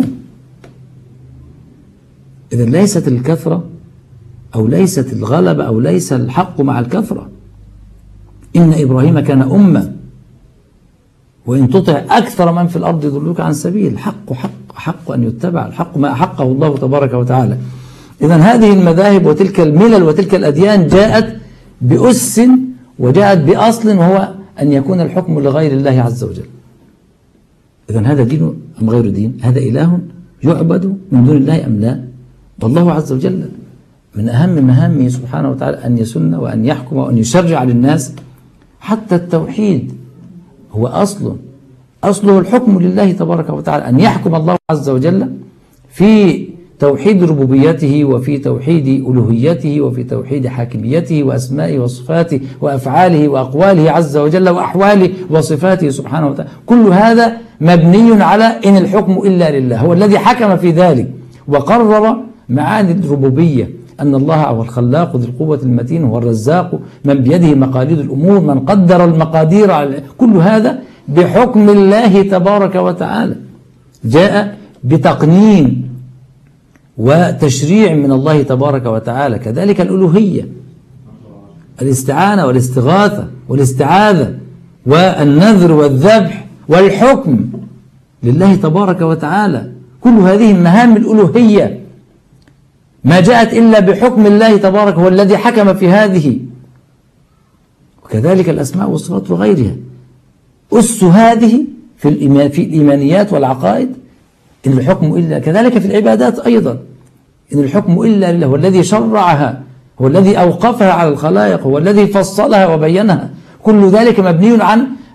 إذن ليست الكثرة أو ليست الغلبة أو ليس الحق مع الكثرة. إن إبراهيم كان أمة وإن تطع أكثر من في الأرض يضلوك عن سبيل. الحق حق حق أن يتبع، الحق ما أحقه الله تبارك وتعالى. إذن هذه المذاهب وتلك الملل وتلك الأديان جاءت بأس وجاءت بأصل، وهو أن يكون الحكم لغير الله عز وجل. إذن هذا دين أم غير دين؟ هذا إله يعبد من دون الله أم لا؟ والله عز وجل من أهم مهامه سبحانه وتعالى أن يسن وأن يحكم وأن يشرع للناس. حتى التوحيد هو أصل أصله الحكم لله تبارك وتعالى، أن يحكم الله عز وجل في توحيد ربوبيته وفي توحيد ألوهيته وفي توحيد حاكميته وأسمائه وصفاته وأفعاله وأقواله عز وجل وأحواله وصفاته سبحانه وتعالى. كل هذا مبني على إن الحكم إلا لله، هو الذي حكم في ذلك وقرر معاني الربوبية، أن الله هو الخلاق ذو القوة المتين، هو الرزاق من بيده مقاليد الأمور، من قدر المقادير على كل هذا بحكم الله تبارك وتعالى، جاء بتقنين وتشريع من الله تبارك وتعالى. كذلك الألوهية، الاستعانة والاستغاثة والاستعاذة والنذر والذبح والحكم لله تبارك وتعالى، كل هذه مهام الألوهية ما جاءت إلا بحكم الله تبارك، هو الذي حكم في هذه. وكذلك الأسماء والصفات وغيرها، أس هذه في الإيمان في الإيمانيات والعقائد إن الحكم إلا، كذلك في العبادات أيضا إن الحكم إلا لله، هو الذي شرعها، هو الذي أوقفها على الخلائق، هو الذي فصلها وبينها. كل ذلك مبني عن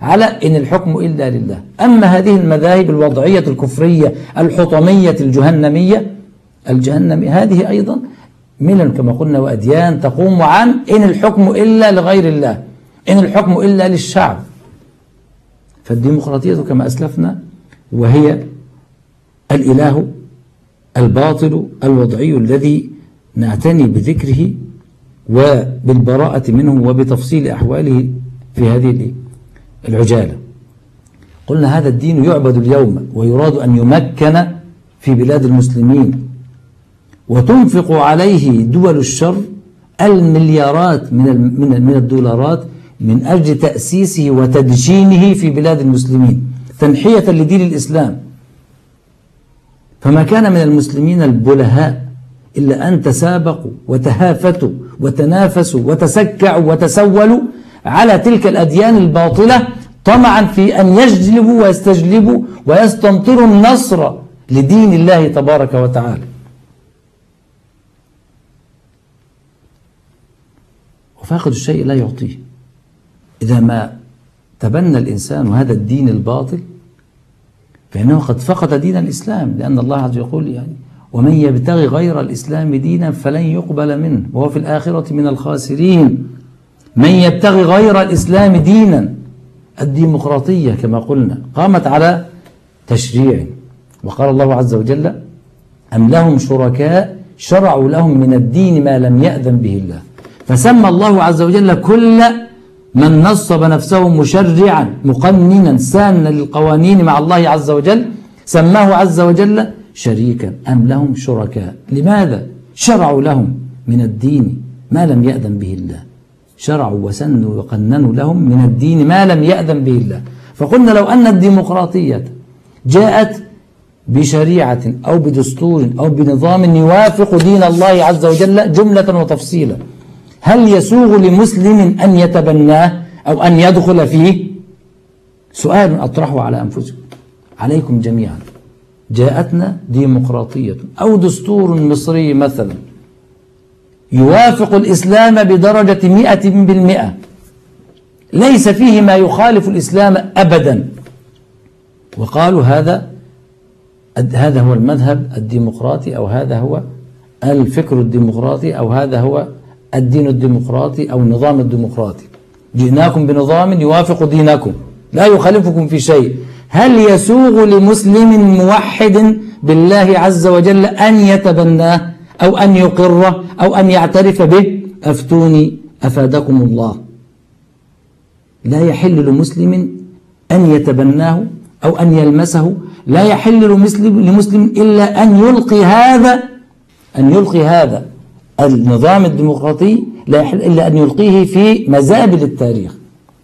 على إن الحكم إلا لله. أما هذه المذاهب الوضعية الكفرية الحطمية الجهنمية الجهنمية هذه أيضا ملل كما قلنا وأديان تقوم عن إن الحكم إلا لغير الله، إن الحكم إلا للشعب. فالديمقراطية كما أسلفنا وهي الإله الباطل الوضعي الذي نعتني بذكره وبالبراءة منه وبتفصيل أحواله في هذه العجالة. قلنا هذا الدين يعبد اليوم ويراد أن يمكن في بلاد المسلمين، وتنفق عليه دول الشر المليارات من من الدولارات من أجل تأسيسه وتدشينه في بلاد المسلمين تنحية لدين الإسلام. فما كان من المسلمين البلهاء إلا أن تسابقوا وتهافتوا وتنافسوا وتسكعوا وتسولوا على تلك الأديان الباطلة طمعا في أن يجلبوا ويستجلبوا ويستمطروا النصر لدين الله تبارك وتعالى. وفاقد الشيء لا يعطيه. إذا ما تبنى الإنسان هذا الدين الباطل فإنه قد فقد دين الإسلام، لأن الله عز وجل يقول يعني ومن يبتغي غير الإسلام دينا فلن يقبل منه وهو في الآخرة من الخاسرين. من يبتغي غير الإسلام دينا، الديمقراطية كما قلنا قامت على تشريع، وقال الله عز وجل أم لهم شركاء شرعوا لهم من الدين ما لم يأذن به الله. فسمى الله عز وجل كل من نصب نفسه مشرعا مقننا سانا للقوانين مع الله عز وجل سماه عز وجل شريكا. أم لهم شركاء، لماذا؟ شرعوا لهم من الدين ما لم يأذن به الله، شرعوا وسنوا وقننوا لهم من الدين ما لم يأذن به الله. فقلنا لو أن الديمقراطية جاءت بشريعة أو بدستور أو بنظام يوافق دين الله عز وجل جملة وتفصيلا، هل يسوغ لمسلم أن يتبناه أو أن يدخل فيه؟ سؤال أطرحه على أنفسكم عليكم جميعا. جاءتنا ديمقراطية أو دستور مصري مثلا يوافق الإسلام بدرجة مئة بالمئة، ليس فيه ما يخالف الإسلام أبدا، وقالوا هذا هذا هو المذهب الديمقراطي أو هذا هو الفكر الديمقراطي أو هذا هو الدين الديمقراطي أو النظام الديمقراطي، جئناكم بنظام يوافق دينكم لا يخالفكم في شيء. هل يسوغ لمسلم موحد بالله عز وجل أن يتبناه أو أن يقره أو أن يعترف به؟ أفتوني أفادكم الله. لا يحل لمسلم أن يتبناه أو أن يلمسه، لا يحل لمسلم, لمسلم إلا أن يلقي هذا أن يلقي هذا النظام الديمقراطي، لا يحل إلا أن يلقيه في مزابل التاريخ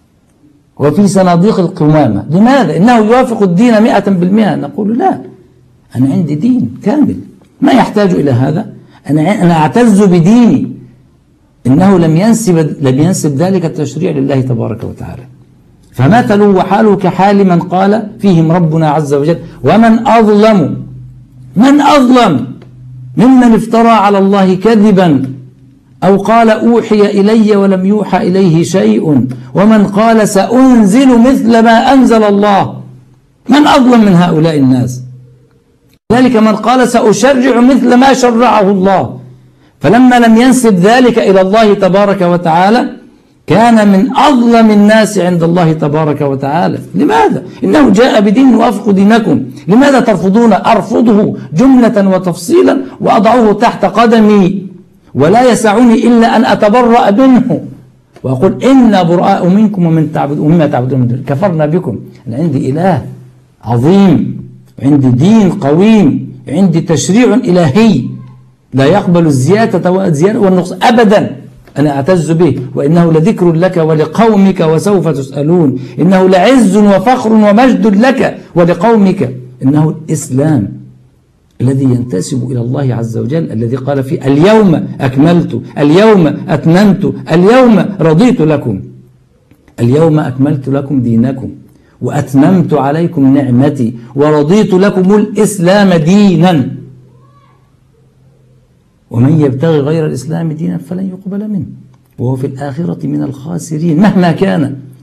وفي صناديق القمامة. لماذا؟ إنه يوافق الدين مئة بالمئة. نقول لا، أنا عندي دين كامل ما يحتاج إلى هذا، أنا أنا أعتز بديني، إنه لم ينسب لم ينسب ذلك التشريع لله تبارك وتعالى. فمثله وحاله كحال من قال فيهم ربنا عز وجل ومن أظلم من أظلم ممن افترى على الله كذبا أو قال أوحي إلي ولم يوحى إليه شيء ومن قال سأنزل مثل ما أنزل الله. من أظلم من هؤلاء الناس؟ ذلك من قال سأشرع مثل ما شرعه الله. فلما لم ينسب ذلك إلى الله تبارك وتعالى كان من أظلم الناس عند الله تبارك وتعالى. لماذا؟ إنه جاء بدين يوافق دينكم. لماذا ترفضون؟ أرفضه جملة وتفصيلا وأضعه تحت قدمي، ولا يسعني إلا أن أتبرأ منه وأقول إنا براء منكم ومن تعبدون ومما تعبدون من دون كفرنا بكم. أنا عندي إله عظيم، عندي دين قويم، عندي تشريع إلهي لا يقبل الزيادة والنقص أبدا، أنا أعتز به، وإنه لذكر لك ولقومك وسوف تسألون. إنه لعز وفخر ومجد لك ولقومك. إنه الإسلام الذي ينتسب إلى الله عز وجل، الذي قال فيه اليوم أكملت، اليوم أتممت، اليوم رضيت لكم، اليوم أكملت لكم دينكم وأتممت عليكم نعمتي ورضيت لكم الإسلام دينا. ومن يبتغي غير الإسلام دينا فلن يقبل منه وهو في الآخرة من الخاسرين. مهما كان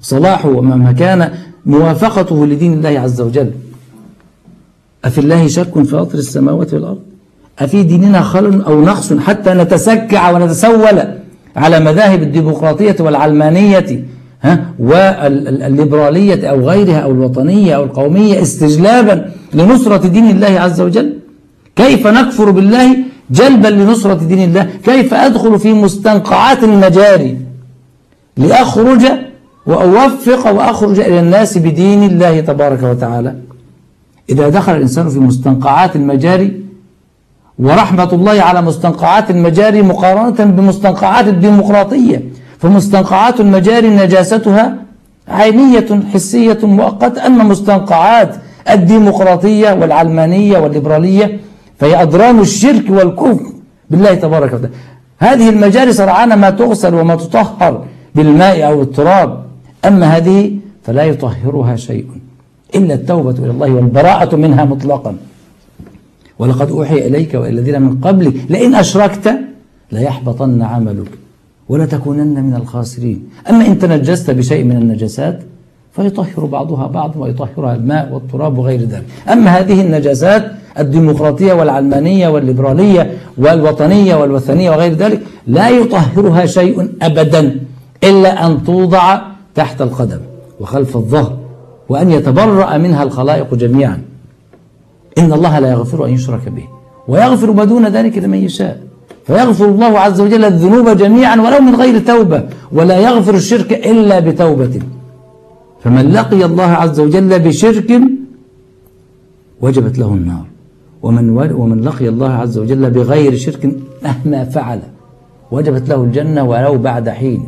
صلاحه ومهما كان موافقته لدين الله عز وجل. أفي الله شك فاطر السماوات والأرض؟ أفي ديننا خلل أو نقص حتى نتسكع ونتسول على مذاهب الديمقراطية والعلمانية ها والليبرالية أو غيرها أو الوطنية أو القومية استجلابا لنصرة دين الله عز وجل؟ كيف نكفر بالله جلبا لنصرة دين الله؟ كيف أدخل في مستنقعات المجاري لأخرج وأوفق وأخرج إلى الناس بدين الله تبارك وتعالى؟ إذا دخل الإنسان في مستنقعات المجاري، ورحمة الله على مستنقعات المجاري مقارنة بمستنقعات الديمقراطية، فمستنقعات المجاري نجاستها عينية حسية مؤقتة، أما مستنقعات الديمقراطية والعلمانية والليبرالية فهي أضران الشرك والكفر بالله تبارك وتعالى. هذه المجاري سرعان ما تغسل وما تطهر بالماء أو التراب، أما هذه فلا يطهرها شيء إلا التوبة إلى الله والبراءة منها مطلقا. ولقد أوحي إليك وإلى الذين من قبلك لئن أشركت ليحبطن عملك ولتكونن من الخاسرين. أما إن تنجست بشيء من النجاسات فيطهر بعضها بعض ويطهرها الماء والتراب وغير ذلك. أما هذه النجاسات الديمقراطية والعلمانية والليبرالية والوطنية والوثنية وغير ذلك لا يطهرها شيء أبدا إلا أن توضع تحت القدم وخلف الظهر وأن يتبرأ منها الخلائق جميعا. إن الله لا يغفر أن يشرك به ويغفر ما دون ذلك لمن يشاء، فيغفر الله عز وجل الذنوب جميعا ولو من غير توبة، ولا يغفر الشرك إلا بتوبة. فمن لقي الله عز وجل بشرك وجبت له النار، ومن ومن لقي الله عز وجل بغير شرك مهما فعل وجبت له الجنة ولو بعد حين.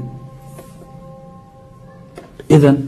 إذن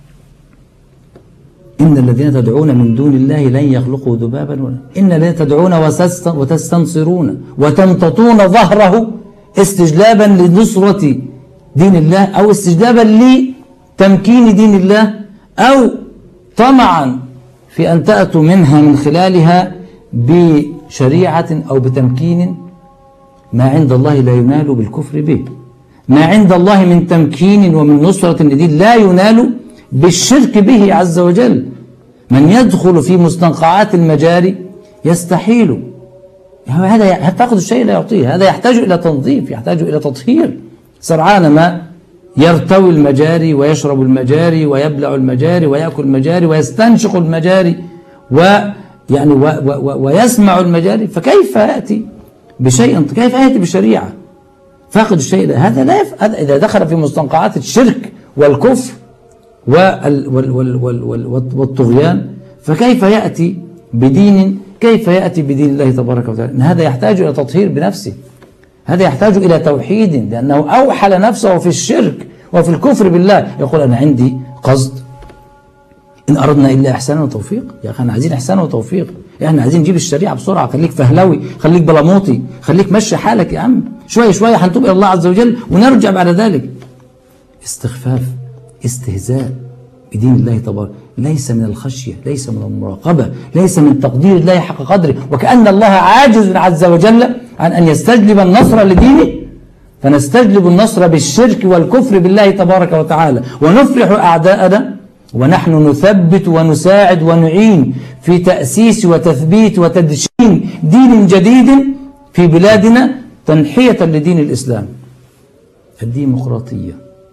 إن الذين تدعون من دون الله لن يخلقوا ذبابا ولا إن الذين تدعون وتستنصرون وتمتطون ظهره استجلابا لنصرة دين الله أو استجلابا لتمكين دين الله أو طمعا في أن تأتوا منها من خلالها بشريعة أو بتمكين، ما عند الله لا ينال بالكفر به. ما عند الله من تمكين ومن نصرة لدين لا ينال بالشرك به عز وجل. من يدخل في مستنقعات المجاري يستحيل، هذا تأخذ الشيء لا يعطيه، هذا يحتاج إلى تنظيف، يحتاج إلى تطهير. سرعان ما يرتوي المجاري ويشرب المجاري ويبلع المجاري ويأكل المجاري ويستنشق المجاري ويعني و و ويسمع المجاري، فكيف يأتي بشيء، كيف يأتي بشريعة؟ فاقد الشيء هذا لا يف... هذا إذا دخل في مستنقعات الشرك والكفر وال... وال... وال... وال... وال... والطغيان فكيف يأتي بدين، كيف يأتي بدين الله تبارك وتعالى؟ إن هذا يحتاج إلى تطهير بنفسه، هذا يحتاج إلى توحيد، لأنه أوحل نفسه في الشرك وفي الكفر بالله. يقول أنا عندي قصد، إن أردنا إلا إحسانا وتوفيق. يا أخي أنا عايزين إحسان وتوفيق، احنا عايزين نجيب الشريعة بسرعة. خليك فهلوي، خليك بلاموطي، خليك مشي حالك يا عم، شوية شوية هنتوب إلى الله عز وجل ونرجع بعد ذلك. استخفاف، استهزاء بدين الله تبارك، ليس من الخشية، ليس من المراقبة، ليس من تقدير الله حق قدره، وكأن الله عاجز عز وجل عن أن يستجلب النصر لدينه، فنستجلب النصر بالشرك والكفر بالله تبارك وتعالى ونفرح أعداءنا، ونحن نثبت ونساعد ونعين في تأسيس وتثبيت وتدشين دين جديد في بلادنا تنحية لدين الإسلام. الديمقراطية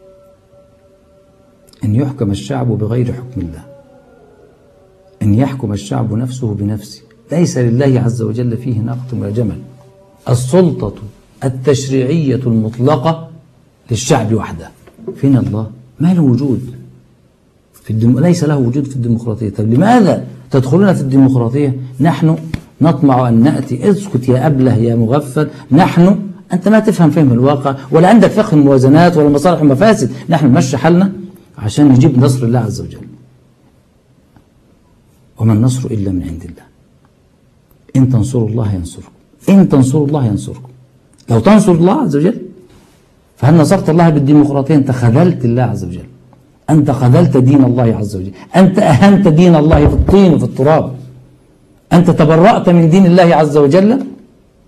أن يحكم الشعب بغير حكم الله، أن يحكم الشعب نفسه بنفسه، ليس لله عز وجل فيه ناقة ولا جمل. السلطة التشريعية المطلقة للشعب وحده. فين الله؟ ما له وجود في الدم... ليس له وجود في الديمقراطية. طيب لماذا تدخلون في الديمقراطية؟ نحن نطمع أن نأتي. اسكت يا أبله يا مغفل، نحن أنت ما تفهم فهم الواقع ولا عندك فقه الموازنات ولا مصالح المفاسد. نحن نمشي حالنا عشان نجيب نصر الله عز وجل. وما النصر إلا من عند الله. إن تنصروا الله ينصركم، إن تنصروا الله ينصركم. لو تنصر الله عز وجل، فهل نصرت الله بالديمقراطية؟ أنت خذلت الله عز وجل، أنت خذلت دين الله عز وجل، أنت أهنت دين الله في الطين وفي التراب، أنت تبرأت من دين الله عز وجل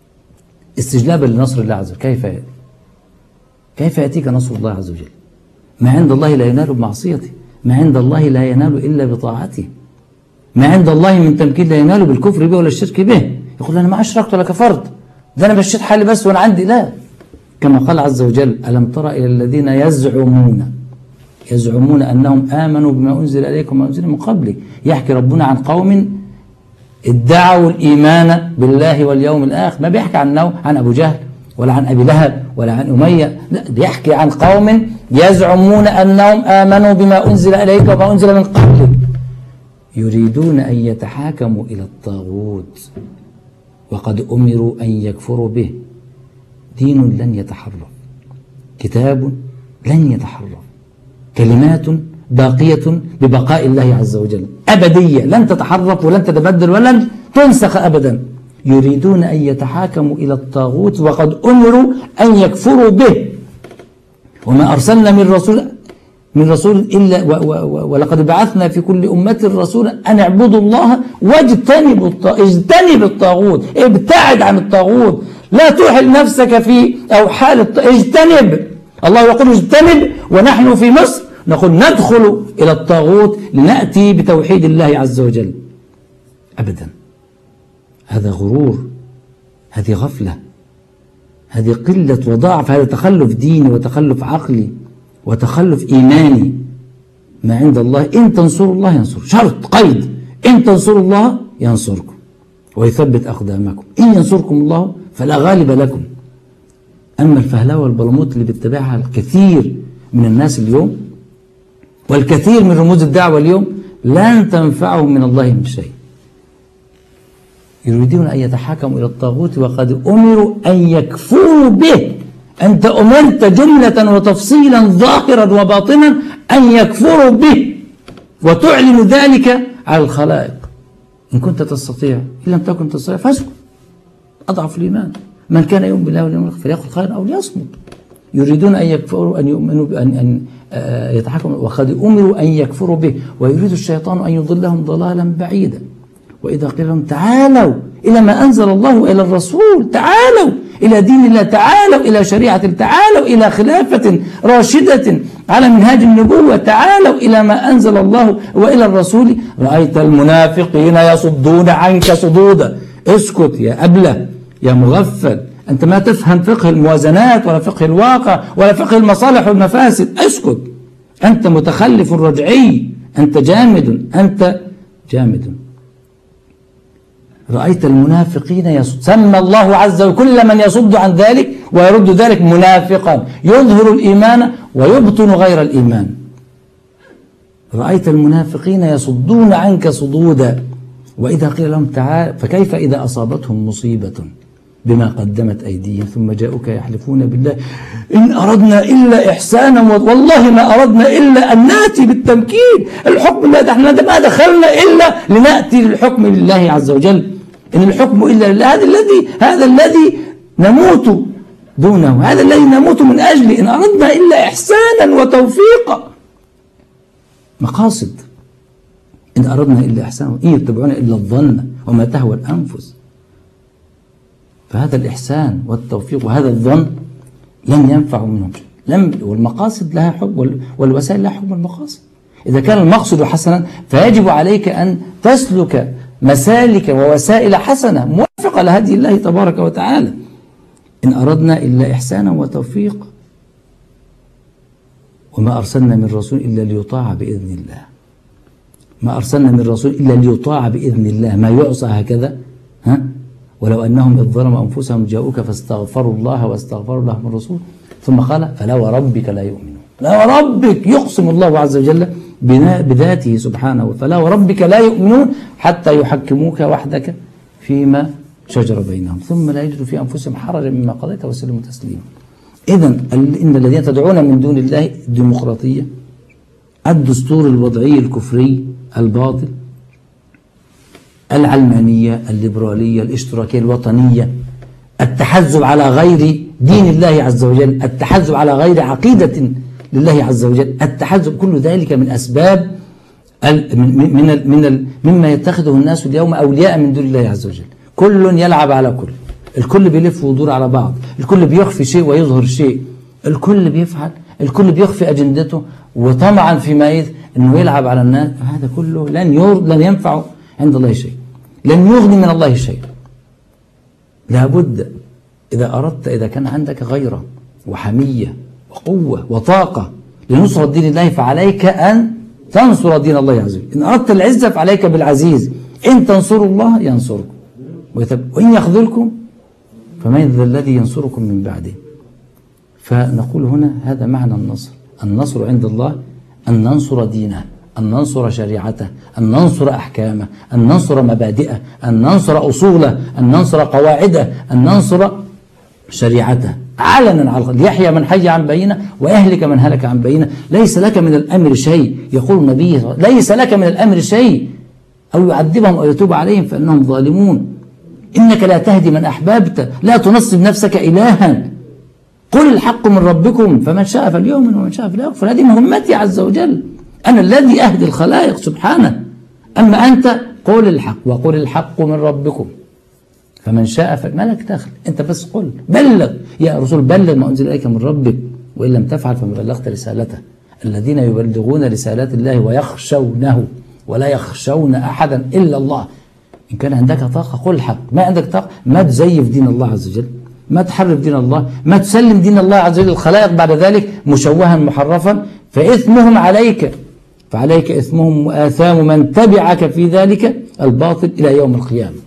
استجلابا لنصر الله عز وجل. كيف كيف يأتيك نصر الله عز وجل؟ ما عند الله لا ينال بمعصيته، ما عند الله لا ينال إلا بطاعته، ما عند الله من تمكين لا ينال بالكفر به ولا الشرك به. يقول أنا ما أشركت ولا كفرت، ده أنا مشيت حالي بس وأنا عندي. لا، كما قال عز وجل: ألم تر إلى الذين يزعمون يزعمون أنهم آمنوا بما أنزل إليكم وما أنزل من قبلك. يحكي ربنا عن قوم ادعوا الإيمان بالله واليوم الآخر، ما بيحكي عنه عن أبو جهل ولا عن أبي لهب ولا عن أمية، لا، بيحكي عن قوم يزعمون أنهم آمنوا بما أنزل إليك وما أنزل من قبلك يريدون أن يتحاكموا إلى الطاغوت وقد أمروا أن يكفروا به. دين لن يتحرف، كتاب لن يتحرف، كلمات باقية ببقاء الله عز وجل أبدية، لن تتحرف ولن تتبدل ولن تنسخ أبدا. يريدون أن يتحاكموا إلى الطاغوت وقد أمروا أن يكفروا به. وما أرسلنا من رسول من رسول إلا و و ولقد بعثنا في كل أمة رسولا أن اعبدوا الله واجتنبوا اجتنب الطاغوت، ابتعد عن الطاغوت، لا توحل نفسك في أو حال اجتنب. الله يقول اجتنب، ونحن في مصر نقول ندخل إلى الطاغوت لنأتي بتوحيد الله عز وجل. أبدا، هذا غرور، هذه غفلة، هذه قلة وضعف، هذا تخلف ديني وتخلف عقلي وتخلف إيماني. ما عند الله إن تنصروا الله ينصر، شرط قيد: إن تنصروا الله ينصركم ويثبت أقدامكم، إن ينصركم الله فلا غالب لكم. أما الفهلوة والبلموت اللي بيتبعها الكثير من الناس اليوم والكثير من رموز الدعوة اليوم لن تنفعهم من الله من شيء. يريدون أن يتحاكموا إلى الطاغوت وقد أمروا أن يكفروا به. أنت أمرت جملة وتفصيلا ظاهرا وباطنا أن يكفروا به وتعلن ذلك على الخلائق. إن كنت تستطيع، إن لم تكن تستطيع فاسكت، أضعف الإيمان. من كان يؤمن بالله واليوم الآخر فليقل خيرا أو ليصمت. يريدون أن يكفروا أن يؤمنوا بأن أن يتحكموا وقد أمروا أن يكفروا به، ويريد الشيطان أن يضلهم ضلالا بعيدا. وإذا قيل لهم تعالوا إلى ما أنزل الله وإلى الرسول، تعالوا إلى دين الله، تعالوا إلى شريعة، تعالوا إلى خلافة راشدة على منهاج النبوة، تعالوا إلى ما أنزل الله وإلى الرسول، رأيت المنافقين يصدون عنك صدودا. اسكت يا أبله يا مغفل، أنت ما تفهم فقه الموازنات ولا فقه الواقع ولا فقه المصالح والمفاسد. اسكت، أنت متخلف رجعي، أنت جامد، أنت جامد. رأيت المنافقين يصد، سمى الله عز وجل كل من يصد عن ذلك ويرد ذلك منافقا، يظهر الإيمان ويبطن غير الإيمان. رأيت المنافقين يصدون عنك صدودا، وإذا قيل لهم تعال، فكيف إذا أصابتهم مصيبة بما قدمت أيديهم ثم جاءوك يحلفون بالله إن أردنا إلا إحسانا والله ما أردنا إلا أن نأتي بالتمكين، الحكم لا احنا ما دخلنا إلا لنأتي للحكم لله عز وجل، إن الحكم إلا لله. هذا الذي هذا الذي نموت دونه، هذا الذي نموت من أجله، إن أردنا إلا إحسانا وتوفيقا. مقاصد، إن أردنا إلا إحسانا، إن يتبعون إلا الظن وما تهوى الأنفس. فهذا الإحسان والتوفيق وهذا الظن لم ينفع منهم شيء. لم والمقاصد لها حكم والوسائل لها حكم المقاصد. إذا كان المقصد حسنا فيجب عليك أن تسلك مسالك ووسائل حسنة موافقة لهدي الله تبارك وتعالى. إن أردنا إلا إحسانا وتوفيق، وما أرسلنا من رسول إلا ليطاع بإذن الله. ما أرسلنا من رسول إلا ليطاع بإذن الله، ما يعصى هكذا. ها؟ ولو أنهم إذ ظلموا أنفسهم جاءوك فاستغفروا الله واستغفروا لهم الرسول ثم قال فلا وربك لا يؤمنون. لا وربك، يقسم الله عز وجل بذاته سبحانه، فلا وربك لا يؤمنون حتى يحكموك وحدك فيما شجر بينهم ثم لا يجدوا في أنفسهم حرجا مما قضيت وسلموا تسليما. إذن إن الذين تدعون من دون الله الديمقراطية، الدستور الوضعي الكفري الباطل، العلمانية، الليبرالية، الاشتراكية، الوطنية، التحزب على غير دين الله عز وجل، التحزب على غير عقيدة لله عز وجل، التحزب، كل ذلك من أسباب من من من مما يتخذه الناس اليوم أولياء من دون الله عز وجل. كل يلعب على كل، الكل بيلف ويدور على بعض، الكل بيخفي شيء ويظهر شيء، الكل بيفعل الكل بيخفي أجندته وطمعا فيما إذ أنه يلعب على الناس، هذا كله لن ير... لن ينفع عند الله شيء، لن يغني من الله شيء. لابد إذا أردت، إذا كان عندك غيرة وحمية وقوة وطاقة لنصرة دين الله، فعليك أن تنصر دين الله عز وجل. إن أردت العزة فعليك بالعزيز، إن تنصروا الله ينصركم وإن يخذلكم فمن ذا الذي ينصركم من بعده. فنقول هنا هذا معنى النصر. النصر عند الله أن ننصر دينه، أن ننصر شريعته، أن ننصر أحكامه، أن ننصر مبادئه، أن ننصر أصوله، أن ننصر قواعده، أن ننصر شريعته علنا على الخلق، ليحيى من حي عن بينه ويهلك من هلك عن بينه. ليس لك من الأمر شيء، يقول النبي ليس لك من الأمر شيء، أو يعذبهم أو يتوب عليهم فإنهم ظالمون. إنك لا تهدي من أحببت، لا تنصب نفسك إلها، قل الحق من ربكم فمن شاء فليؤمن ومن شاء فليكفر. هذه مهمتي عز وجل، أنا الذي أهدي الخلائق سبحانه. أما أنت قل الحق، وقل الحق من ربكم فمن شاء فما لك دخل، أنت بس قل بلغ يا رسول، بلغ ما أنزل إليك من ربك، وإن لم تفعل فما بلغت رسالته. الذين يبلغون رسالات الله ويخشونه ولا يخشون أحدا إلا الله. إن كان عندك طاقة قل الحق، ما عندك طاقة ما تزيف دين الله عز وجل، ما تحرف دين الله، ما تسلم دين الله عز وجل الخلائق بعد ذلك مشوها محرفا، فإثمهم عليك، فعليك إثمهم وآثام من تبعك في ذلك الباطل إلى يوم القيامة.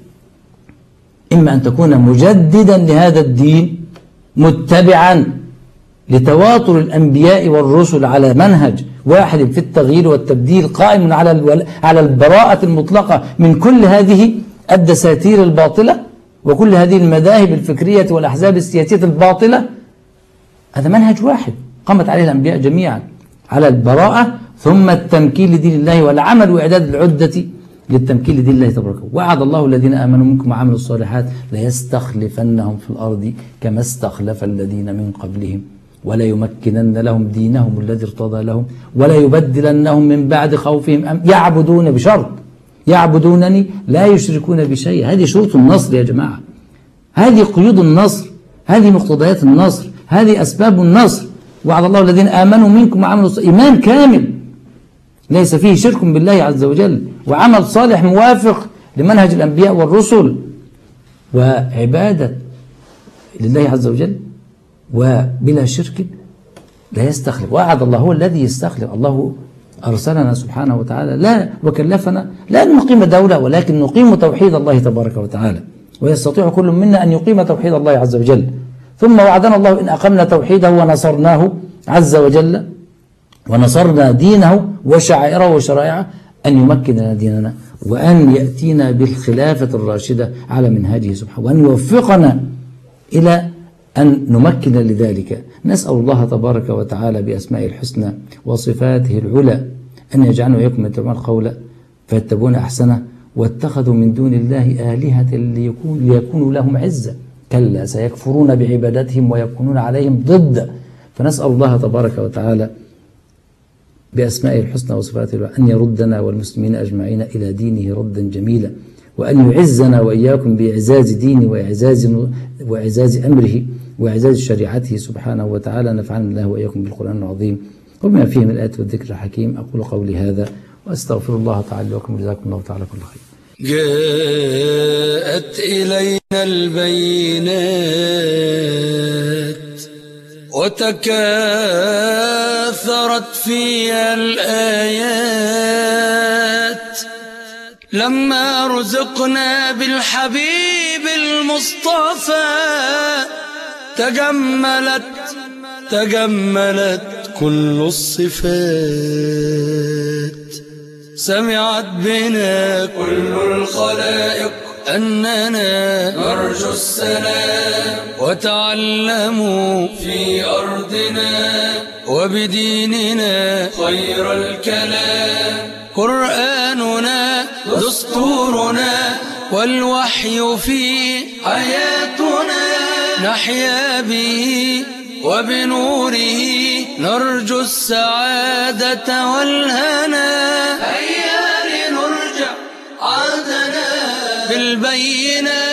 إما أن تكون مجددا لهذا الدين متبعا لتواتر الأنبياء والرسل على منهج واحد في التغيير والتبديل، قائم على على البراءة المطلقة من كل هذه الدساتير الباطلة وكل هذه المذاهب الفكرية والأحزاب السياسية الباطلة. هذا منهج واحد قامت عليه الأنبياء جميعا، على البراءة ثم التمكين لدين الله والعمل وإعداد العدة للتمكين لدين الله تبارك. وعد الله الذين آمنوا منكم وعملوا الصالحات ليستخلفنهم في الأرض كما استخلف الذين من قبلهم ولا يمكنن لهم دينهم الذي ارتضى لهم ولا يبدلنهم من بعد خوفهم أم يعبدون، بشرط يعبدونني لا يشركون بشيء. هذه شروط النصر يا جماعة، هذه قيود النصر، هذه مقتضيات النصر، هذه أسباب النصر. وعد الله الذين آمنوا منكم وعملوا الصالحات، إيمان كامل ليس فيه شرك بالله عز وجل، وعمل صالح موافق لمنهج الأنبياء والرسل، وعبادة لله عز وجل وبلا شرك لا يستخلف. وعد الله هو الذي يستخلف. الله أرسلنا سبحانه وتعالى لا وكلفنا لا أن نقيم دولة، ولكن نقيم توحيد الله تبارك وتعالى، ويستطيع كل منا أن يقيم توحيد الله عز وجل. ثم وعدنا الله إن أقمنا توحيده ونصرناه عز وجل ونصرنا دينه وشعائره وشرائعه أن يمكن لنا ديننا، وأن يأتينا بالخلافة الراشدة على منهاجه سبحانه، وأن يوفقنا إلى أن نمكن لذلك. نسأل الله تبارك وتعالى بأسمائه الحسنى وصفاته العلى أن يجعلنا وإياكم يتبعون القول فيتبعون أحسنه، واتخذوا من دون الله آلهة ليكون ليكونوا لهم عزة، كلا سيكفرون بعبادتهم ويكونون عليهم ضد. فنسأل الله تبارك وتعالى بأسمائه الحسنى وصفاته العلى أن يردنا والمسلمين أجمعين إلى دينه ردا جميلا، وأن يعزنا وإياكم بإعزاز دينه وإعزاز وإعزاز أمره وإعزاز شريعته سبحانه وتعالى. نفعنا الله وإياكم بالقرآن العظيم وبما فيه من الآيات والذكر الحكيم. أقول قولي هذا وأستغفر الله تعالى لكم، جزاكم الله تعالى كل خير. جاءت إلينا البينات وتكاثرت فيها الآيات، لما رزقنا بالحبيب المصطفى تجملت تجملت كل الصفات. سمعت بنا كل الخلائق أننا نرجو السلام، وتعلموا في أرضنا وبديننا خير الكلام. قرآننا دستورنا والوحي فيه حياتنا، نحيا به وبنوره نرجو السعادة والهنا. هيا لنرجع عهدنا بالبينات